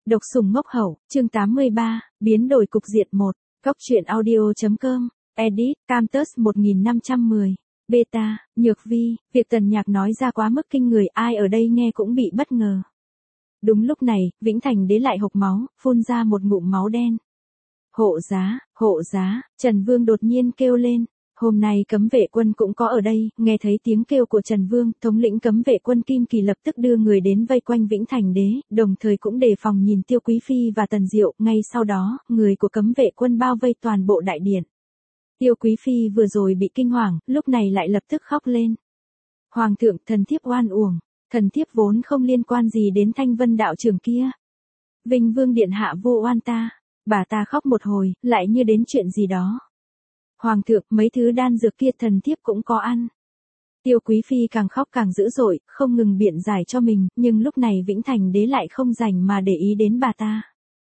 Độc sủng ngốc hậu, chương 83, biến đổi cục diện 1, Cóc truyện audio.com, edit, Camtus 1510, beta, Nhược Vi, việc Tần Nhạc nói ra quá mức kinh người, ai ở đây nghe cũng bị bất ngờ. Đúng lúc này, Vĩnh Thành Đế lại hộc máu, phun ra một ngụm máu đen. Hộ giá, Trần Vương đột nhiên kêu lên. Hôm nay cấm vệ quân cũng có ở đây, nghe thấy tiếng kêu của Trần Vương, thống lĩnh cấm vệ quân Kim Kỳ lập tức đưa người đến vây quanh Vĩnh Thành Đế, đồng thời cũng đề phòng nhìn Tiêu Quý Phi và Tần Diệu, ngay sau đó, người của cấm vệ quân bao vây toàn bộ đại điện. Tiêu Quý Phi vừa rồi bị kinh hoàng, lúc này lại lập tức khóc lên. Hoàng thượng, thần thiếp oan uổng, thần thiếp vốn không liên quan gì đến Thanh Vân đạo trưởng kia. Vinh Vương điện hạ vô oan ta, bà ta khóc một hồi, lại như đến chuyện gì đó. Hoàng thượng, mấy thứ đan dược kia thần thiếp cũng có ăn. Tiêu Quý Phi càng khóc càng dữ dội, không ngừng biện giải cho mình, nhưng lúc này Vĩnh Thành Đế lại không rảnh mà để ý đến bà ta.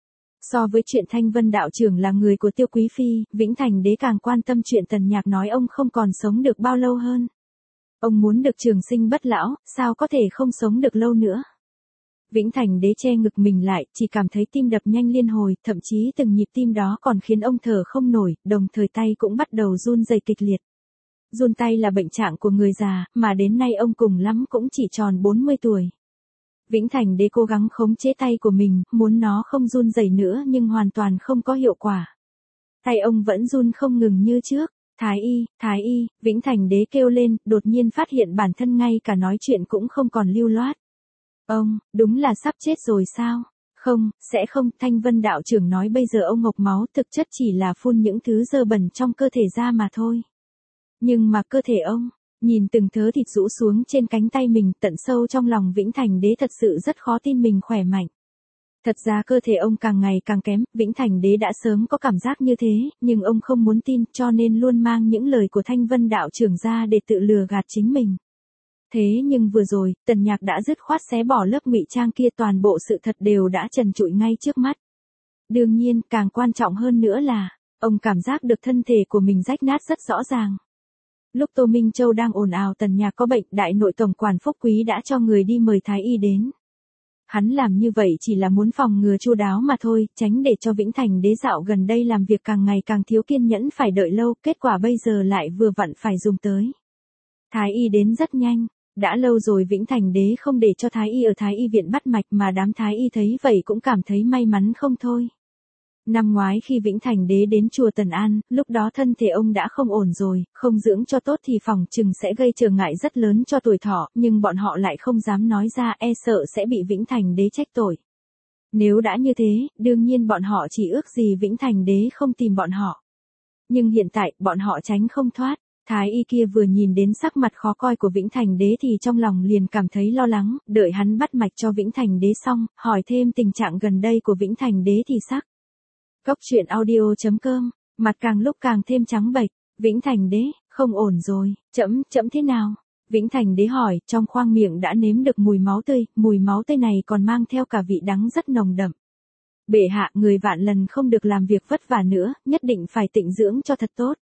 So với chuyện Thanh Vân đạo trưởng là người của Tiêu Quý Phi, Vĩnh Thành Đế càng quan tâm chuyện Tần Nhạc nói ông không còn sống được bao lâu hơn. Ông muốn được trường sinh bất lão, sao có thể không sống được lâu nữa. Vĩnh Thành Đế che ngực mình lại, chỉ cảm thấy tim đập nhanh liên hồi, thậm chí từng nhịp tim đó còn khiến ông thở không nổi, đồng thời tay cũng bắt đầu run rẩy kịch liệt. Run tay là bệnh trạng của người già, mà đến nay ông cùng lắm cũng chỉ tròn 40 tuổi. Vĩnh Thành Đế cố gắng khống chế tay của mình, muốn nó không run rẩy nữa nhưng hoàn toàn không có hiệu quả. Tay ông vẫn run không ngừng như trước. Thái y, Vĩnh Thành Đế kêu lên, đột nhiên phát hiện bản thân ngay cả nói chuyện cũng không còn lưu loát. Ông, đúng là sắp chết rồi sao? Không, sẽ không, Thanh Vân đạo trưởng nói bây giờ ông ngộc máu thực chất chỉ là phun những thứ dơ bẩn trong cơ thể ra mà thôi. Nhưng mà cơ thể ông, nhìn từng thớ thịt rũ xuống trên cánh tay mình, tận sâu trong lòng Vĩnh Thành Đế thật sự rất khó tin mình khỏe mạnh. Thật ra cơ thể ông càng ngày càng kém, Vĩnh Thành Đế đã sớm có cảm giác như thế, nhưng ông không muốn tin cho nên luôn mang những lời của Thanh Vân đạo trưởng ra để tự lừa gạt chính mình. Thế nhưng vừa rồi, Tần Nhạc đã dứt khoát xé bỏ lớp ngụy trang kia, toàn bộ sự thật đều đã trần trụi ngay trước mắt. Đương nhiên, càng quan trọng hơn nữa là, ông cảm giác được thân thể của mình rách nát rất rõ ràng. Lúc Tô Minh Châu đang ồn ào Tần Nhạc có bệnh, đại nội tổng quản Phúc Quý đã cho người đi mời Thái y đến. Hắn làm như vậy chỉ là muốn phòng ngừa chu đáo mà thôi, tránh để cho Vĩnh Thành Đế dạo gần đây làm việc càng ngày càng thiếu kiên nhẫn phải đợi lâu, kết quả bây giờ lại vừa vặn phải dùng tới. Thái y đến rất nhanh. Đã lâu rồi Vĩnh Thành Đế không để cho Thái y ở Thái y viện bắt mạch mà đám Thái y thấy vậy cũng cảm thấy may mắn không thôi. Năm ngoái khi Vĩnh Thành Đế đến chùa Tần An, lúc đó thân thể ông đã không ổn rồi, không dưỡng cho tốt thì phòng chừng sẽ gây trở ngại rất lớn cho tuổi thọ, nhưng bọn họ lại không dám nói ra, e sợ sẽ bị Vĩnh Thành Đế trách tội. Nếu đã như thế, đương nhiên bọn họ chỉ ước gì Vĩnh Thành Đế không tìm bọn họ. Nhưng hiện tại, bọn họ tránh không thoát. Thái y kia vừa nhìn đến sắc mặt khó coi của Vĩnh Thành Đế thì trong lòng liền cảm thấy lo lắng, đợi hắn bắt mạch cho Vĩnh Thành Đế xong, hỏi thêm tình trạng gần đây của Vĩnh Thành Đế thì sắc. Cóc truyện audio.com, mặt càng lúc càng thêm trắng bệch, Vĩnh Thành Đế, không ổn rồi, chậm thế nào? Vĩnh Thành Đế hỏi, trong khoang miệng đã nếm được mùi máu tươi này còn mang theo cả vị đắng rất nồng đậm. Bệ hạ, người vạn lần không được làm việc vất vả nữa, nhất định phải tịnh dưỡng cho thật tốt.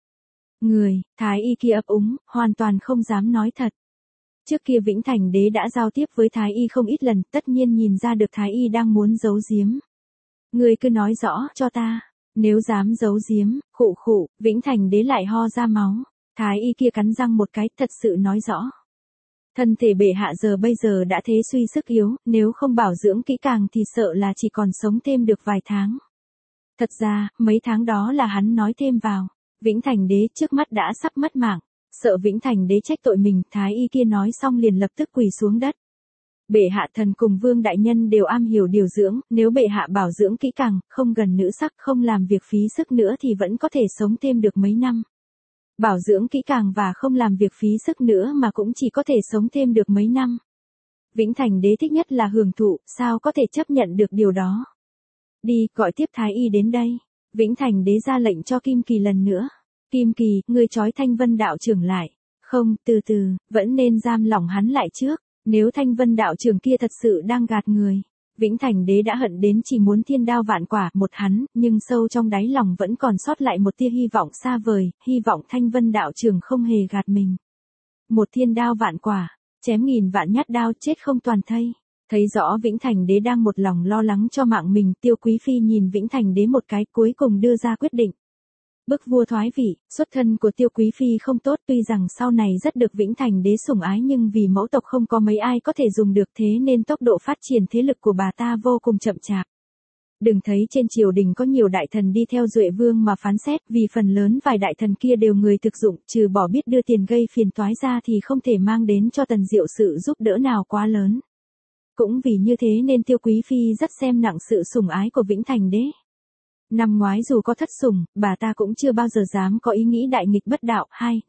Thái y kia ấp úng, hoàn toàn không dám nói thật. Trước kia Vĩnh Thành Đế đã giao tiếp với Thái y không ít lần, tất nhiên nhìn ra được Thái y đang muốn giấu giếm. Người cứ nói rõ cho ta, nếu dám giấu giếm, khụ, Vĩnh Thành Đế lại ho ra máu. Thái y kia cắn răng một cái, thật sự nói rõ. Thân thể bệ hạ bây giờ đã thế suy sức yếu, nếu không bảo dưỡng kỹ càng thì sợ là chỉ còn sống thêm được vài tháng. Thật ra, mấy tháng đó là hắn nói thêm vào. Vĩnh Thành Đế trước mắt đã sắp mất mạng, sợ Vĩnh Thành Đế trách tội mình, Thái y kia nói xong liền lập tức quỳ xuống đất. Bệ hạ, thần cùng Vương đại nhân đều am hiểu điều dưỡng, nếu bệ hạ bảo dưỡng kỹ càng, không gần nữ sắc, không làm việc phí sức nữa thì vẫn có thể sống thêm được mấy năm. Bảo dưỡng kỹ càng và không làm việc phí sức nữa mà cũng chỉ có thể sống thêm được mấy năm. Vĩnh Thành Đế thích nhất là hưởng thụ, sao có thể chấp nhận được điều đó. Đi, gọi tiếp Thái y đến đây. Vĩnh Thành Đế ra lệnh cho Kim Kỳ lần nữa. Kim Kỳ, ngươi trói Thanh Vân đạo trưởng lại. Không, từ từ, vẫn nên giam lỏng hắn lại trước. Nếu Thanh Vân đạo trưởng kia thật sự đang gạt người. Vĩnh Thành Đế đã hận đến chỉ muốn thiên đao vạn quả một hắn, nhưng sâu trong đáy lòng vẫn còn sót lại một tia hy vọng xa vời, hy vọng Thanh Vân đạo trưởng không hề gạt mình. Một thiên đao vạn quả, chém nghìn vạn nhát đao chết không toàn thây. Thấy rõ Vĩnh Thành Đế đang một lòng lo lắng cho mạng mình, Tiêu Quý Phi nhìn Vĩnh Thành Đế một cái cuối cùng đưa ra quyết định. Bức vua thoái vị, xuất thân của Tiêu Quý Phi không tốt, tuy rằng sau này rất được Vĩnh Thành Đế sủng ái nhưng vì mẫu tộc không có mấy ai có thể dùng được, thế nên tốc độ phát triển thế lực của bà ta vô cùng chậm chạp. Đừng thấy trên triều đình có nhiều đại thần đi theo Duệ Vương mà phán xét, vì phần lớn vài đại thần kia đều người thực dụng, trừ bỏ biết đưa tiền gây phiền toái ra thì không thể mang đến cho Tần Diệu sự giúp đỡ nào quá lớn. Cũng vì như thế nên Tiêu Quý Phi rất xem nặng sự sủng ái của Vĩnh Thành Đế. Năm ngoái dù có thất sủng, bà ta cũng chưa bao giờ dám có ý nghĩ đại nghịch bất đạo.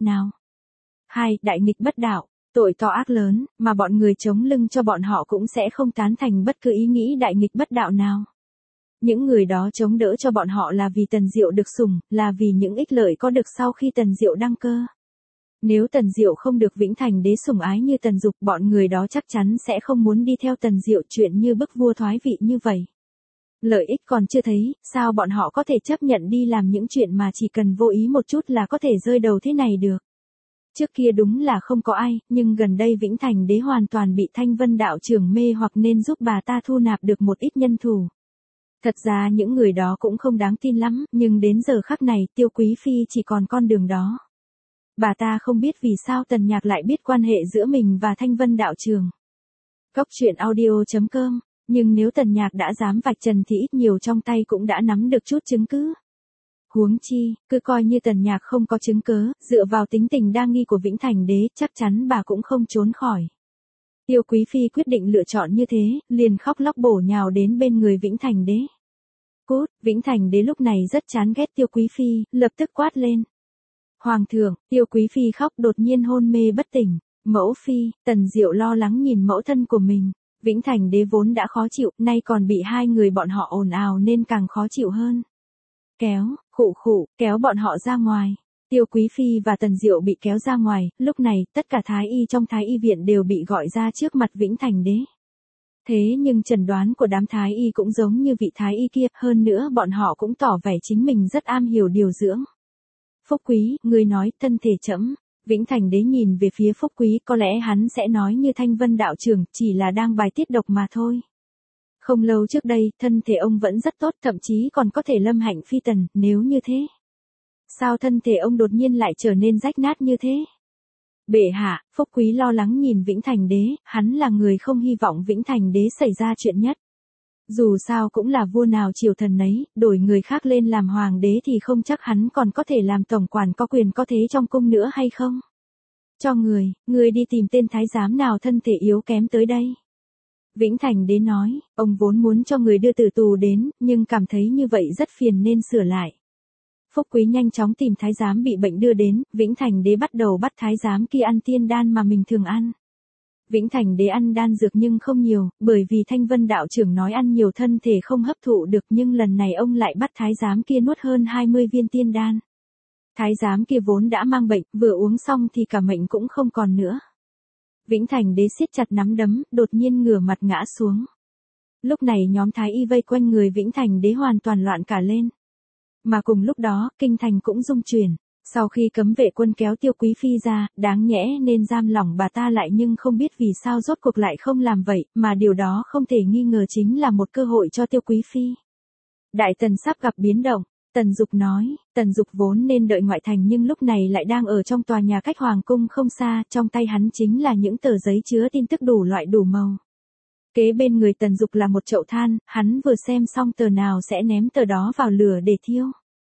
Đại nghịch bất đạo, tội to ác lớn, mà bọn người chống lưng cho bọn họ cũng sẽ không tán thành bất cứ ý nghĩ đại nghịch bất đạo nào. Những người đó chống đỡ cho bọn họ là vì Tần Diệu được sủng, là vì những ích lợi có được sau khi Tần Diệu đăng cơ. Nếu Tần Diệu không được Vĩnh Thành Đế sủng ái như Tần Dục, bọn người đó chắc chắn sẽ không muốn đi theo Tần Diệu, chuyện như bức vua thoái vị như vậy. Lợi ích còn chưa thấy, sao bọn họ có thể chấp nhận đi làm những chuyện mà chỉ cần vô ý một chút là có thể rơi đầu thế này được. Trước kia đúng là không có ai, nhưng gần đây Vĩnh Thành Đế hoàn toàn bị Thanh Vân đạo trưởng mê hoặc nên giúp bà ta thu nạp được một ít nhân thủ. Thật ra những người đó cũng không đáng tin lắm, nhưng đến giờ khắc này Tiêu Quý Phi chỉ còn con đường đó. Bà ta không biết vì sao Tần Nhạc lại biết quan hệ giữa mình và Thanh Vân đạo trưởng. Cốc truyện audio.com. Nhưng nếu Tần Nhạc đã dám vạch trần thì ít nhiều trong tay cũng đã nắm được chút chứng cứ. Huống chi, cứ coi như Tần Nhạc không có chứng cớ, dựa vào tính tình đa nghi của Vĩnh Thành Đế, chắc chắn bà cũng không trốn khỏi. Tiêu Quý Phi quyết định lựa chọn như thế, liền khóc lóc bổ nhào đến bên người Vĩnh Thành Đế. Cút, Vĩnh Thành Đế lúc này rất chán ghét Tiêu Quý Phi, lập tức quát lên. Hoàng thượng, Tiêu Quý Phi khóc đột nhiên hôn mê bất tỉnh. Mẫu Phi, Tần Diệu lo lắng nhìn mẫu thân của mình. Vĩnh Thành Đế vốn đã khó chịu, nay còn bị hai người bọn họ ồn ào nên càng khó chịu hơn. Kéo bọn họ ra ngoài. Tiêu Quý Phi và Tần Diệu bị kéo ra ngoài, lúc này tất cả thái y trong thái y viện đều bị gọi ra trước mặt Vĩnh Thành Đế. Thế nhưng chẩn đoán của đám thái y cũng giống như vị thái y kia, hơn nữa bọn họ cũng tỏ vẻ chính mình rất am hiểu điều dưỡng. Phúc Quý, ngươi nói thân thể trẫm. Vĩnh Thành Đế nhìn về phía Phúc Quý, có lẽ hắn sẽ nói như Thanh Vân đạo trưởng, chỉ là đang bài tiết độc mà thôi. Không lâu trước đây, thân thể ông vẫn rất tốt, thậm chí còn có thể lâm hạnh phi tần, nếu như thế. Sao thân thể ông đột nhiên lại trở nên rách nát như thế? Bệ hạ, Phúc Quý lo lắng nhìn Vĩnh Thành Đế, hắn là người không hy vọng Vĩnh Thành Đế xảy ra chuyện nhất. Dù sao cũng là vua nào triều thần nấy, đổi người khác lên làm hoàng đế thì không chắc hắn còn có thể làm tổng quản có quyền có thế trong cung nữa hay không. Cho người đi tìm tên thái giám nào thân thể yếu kém tới đây. Vĩnh Thành Đế nói, ông vốn muốn cho người đưa tử tù đến, nhưng cảm thấy như vậy rất phiền nên sửa lại. Phúc Quý nhanh chóng tìm thái giám bị bệnh đưa đến, Vĩnh Thành Đế bắt đầu bắt thái giám kia ăn tiên đan mà mình thường ăn. Vĩnh Thành Đế ăn đan dược nhưng không nhiều, bởi vì Thanh Vân đạo trưởng nói ăn nhiều thân thể không hấp thụ được, nhưng lần này ông lại bắt thái giám kia nuốt hơn 20 viên tiên đan. Thái giám kia vốn đã mang bệnh, vừa uống xong thì cả mệnh cũng không còn nữa. Vĩnh Thành Đế siết chặt nắm đấm, đột nhiên ngửa mặt ngã xuống. Lúc này nhóm thái y vây quanh người Vĩnh Thành Đế hoàn toàn loạn cả lên. Mà cùng lúc đó, kinh thành cũng rung chuyển. Sau khi cấm vệ quân kéo Tiêu Quý Phi ra, đáng nhẽ nên giam lỏng bà ta lại, nhưng không biết vì sao rốt cuộc lại không làm vậy, mà điều đó không thể nghi ngờ chính là một cơ hội cho Tiêu Quý Phi. Đại tần sắp gặp biến động, Tần Dục nói, Tần Dục vốn nên đợi ngoại thành nhưng lúc này lại đang ở trong tòa nhà cách hoàng cung không xa, trong tay hắn chính là những tờ giấy chứa tin tức đủ loại đủ màu. Kế bên người Tần Dục là một chậu than, hắn vừa xem xong tờ nào sẽ ném tờ đó vào lửa để thiêu.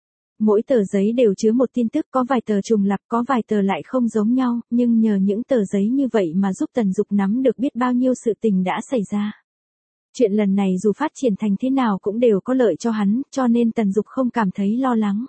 Mỗi tờ giấy đều chứa một tin tức, có vài tờ trùng lặp, có vài tờ lại không giống nhau, nhưng nhờ những tờ giấy như vậy mà giúp Tần Dục nắm được biết bao nhiêu sự tình đã xảy ra. Chuyện lần này dù phát triển thành thế nào cũng đều có lợi cho hắn, cho nên Tần Dục không cảm thấy lo lắng.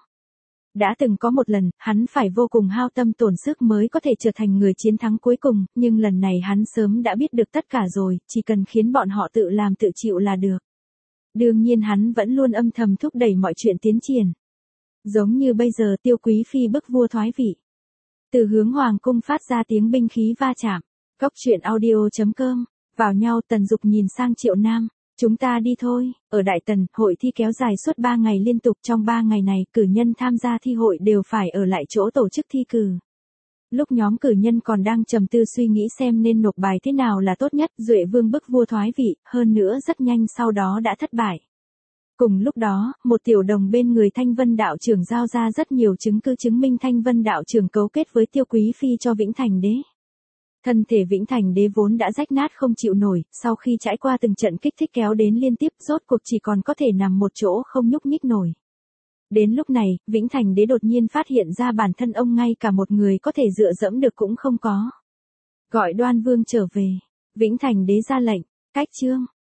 Đã từng có một lần, hắn phải vô cùng hao tâm tổn sức mới có thể trở thành người chiến thắng cuối cùng, nhưng lần này hắn sớm đã biết được tất cả rồi, chỉ cần khiến bọn họ tự làm tự chịu là được. Đương nhiên hắn vẫn luôn âm thầm thúc đẩy mọi chuyện tiến triển. Giống như bây giờ Tiêu Quý Phi bức vua thoái vị. Từ hướng hoàng cung phát ra tiếng binh khí va chạm. Cốc truyện audio.com. Vào nhau, Tần Dục nhìn sang Triệu Nam. Chúng ta đi thôi. Ở Đại Tần, hội thi kéo dài suốt 3 ngày liên tục. Trong 3 ngày này, cử nhân tham gia thi hội đều phải ở lại chỗ tổ chức thi cử. Lúc nhóm cử nhân còn đang trầm tư suy nghĩ xem nên nộp bài thế nào là tốt nhất, Duệ Vương bức vua thoái vị, hơn nữa rất nhanh sau đó đã thất bại. Cùng lúc đó, một tiểu đồng bên người Thanh Vân đạo trưởng giao ra rất nhiều chứng cứ chứng minh Thanh Vân đạo trưởng cấu kết với Tiêu Quý Phi cho Vĩnh Thành đế. Thân thể Vĩnh Thành đế vốn đã rách nát không chịu nổi, sau khi trải qua từng trận kích thích kéo đến liên tiếp, rốt cuộc chỉ còn có thể nằm một chỗ không nhúc nhích nổi. Đến lúc này, Vĩnh Thành đế đột nhiên phát hiện ra bản thân ông ngay cả một người có thể dựa dẫm được cũng không có. Gọi Đoan Vương trở về. Vĩnh Thành đế ra lệnh, cách chương.